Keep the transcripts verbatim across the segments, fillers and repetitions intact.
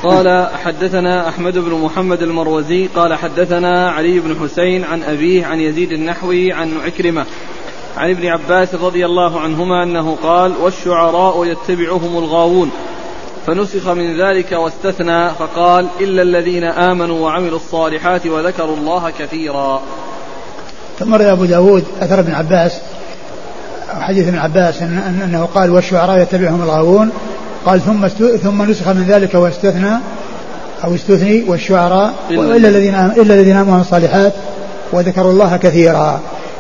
قال حدثنا أحمد بن محمد المروزي قال حدثنا علي بن حسين عن أبيه عن يزيد النحوي عن عكرمة عن ابن عباس رضي الله عنهما أنه قال والشعراء يتبعهم الغاوون، فنسخ من ذلك واستثنى فقال إلا الذين آمنوا وعملوا الصالحات وذكروا الله كثيرا. ثم روى أبو داود أثر ابن عباس حديث ابن عباس إن أنه قال والشعراء يتبعهم الغاوون، قال ثم ثم نسخ من ذلك واستثنى أو استثني والشعراء إلا الذين إلا الذين آمنوا وعملوا الصالحات وذكروا الله كثيرا.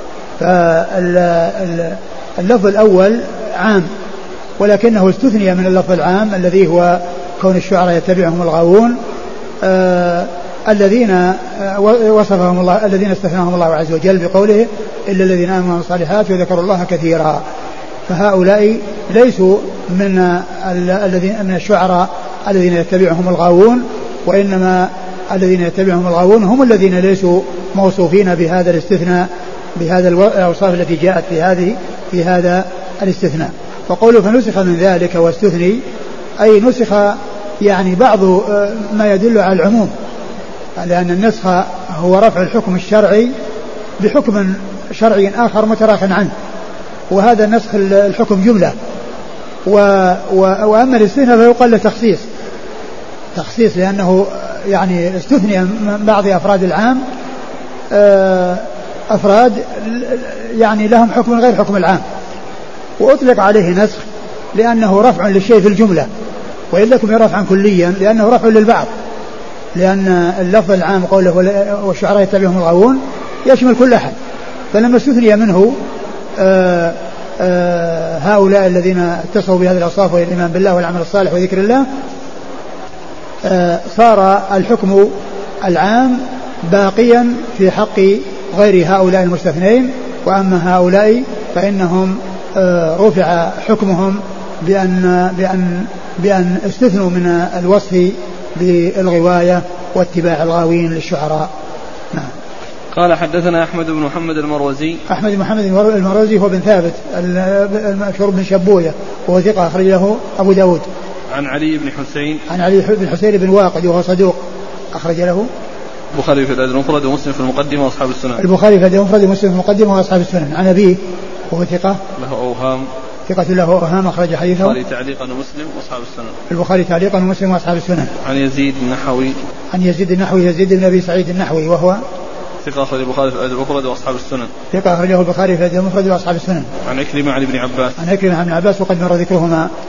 فاللفظ الأول عام ولكنه استثني من اللفظ العام الذي هو كون الشعراء يتبعهم الغاوون آه الذين آه وصفهم الله الذين استثناهم الله عز وجل بقوله إلا الذين آمنوا وعملوا الصالحات وذكروا الله كثيرا. فهؤلاء ليسوا من الذين من الشعراء الذين يتبعهم الغاوون، وإنما الذين يتبعهم الغاوون هم الذين ليسوا موصوفين بهذا الاستثناء بهذا الأوصاف التي جاءت في هذه في هذا الاستثناء. فقوله فنسخ من ذلك واستثني أي نسخ يعني بعض ما يدل على العموم، لأن النسخ هو رفع الحكم الشرعي بحكم شرعي آخر متراخ عنه، وهذا نسخ الحكم جملة. و و وأما الاستثناء فيقال له تخصيص تخصيص لأنه يعني استثني من بعض أفراد العام أفراد يعني لهم حكم غير حكم العام، وأطلق عليه نسخ لأنه رفع للشيء في الجملة، وإن لكم رفعا كليا لأنه رفع للبعض، لأن اللفظ العام قوله والشعراء يتبعهم الغاوون يشمل كل أحد، فلما استثني منه آآ آآ هؤلاء الذين اتصفوا بهذه الأوصاف وهي الإيمان بالله والعمل الصالح وذكر الله صار الحكم العام باقيا في حق غير هؤلاء المستثنين. وأما هؤلاء فإنهم رفع حكمهم بأن, بأن, بأن استثنوا من الوصف بالغواية واتباع الغاوين للشعراء. نعم. قال حدثنا أحمد بن محمد المروزي أحمد بن محمد المروزي هو بن ثابت المشهور بن شبوية وهو ثقة أخرج له أبو داود. عن علي بن حسين عن علي بن حسين بن واقد وهو صدوق أخرج له البخاري في الأدب المفرد ومسلم في المقدمة وأصحاب السنن. البخاري في الأدب المفرد ومسلم في المقدمة وأصحاب السنن. عن أبيه وهو ثقة له أوهام ثقة له أوهام أخرج حديثه البخاري تعليقا ومسلم وأصحاب السنن. البخاري تعليقا ومسلم وأصحاب السنن. عن يزيد النحوي عن يزيد النحوي يزيد بن أبي سعيد النحوي وهو ثقة أخرج البخاري في الأدب المفرد وأصحاب السنن. ثقة أخرجه البخاري في الأدب المفرد وأصحاب السنن. عن عكرمة عن ابن عباس عن عكرمة عن ابن عباس وقد مر ذكرهما.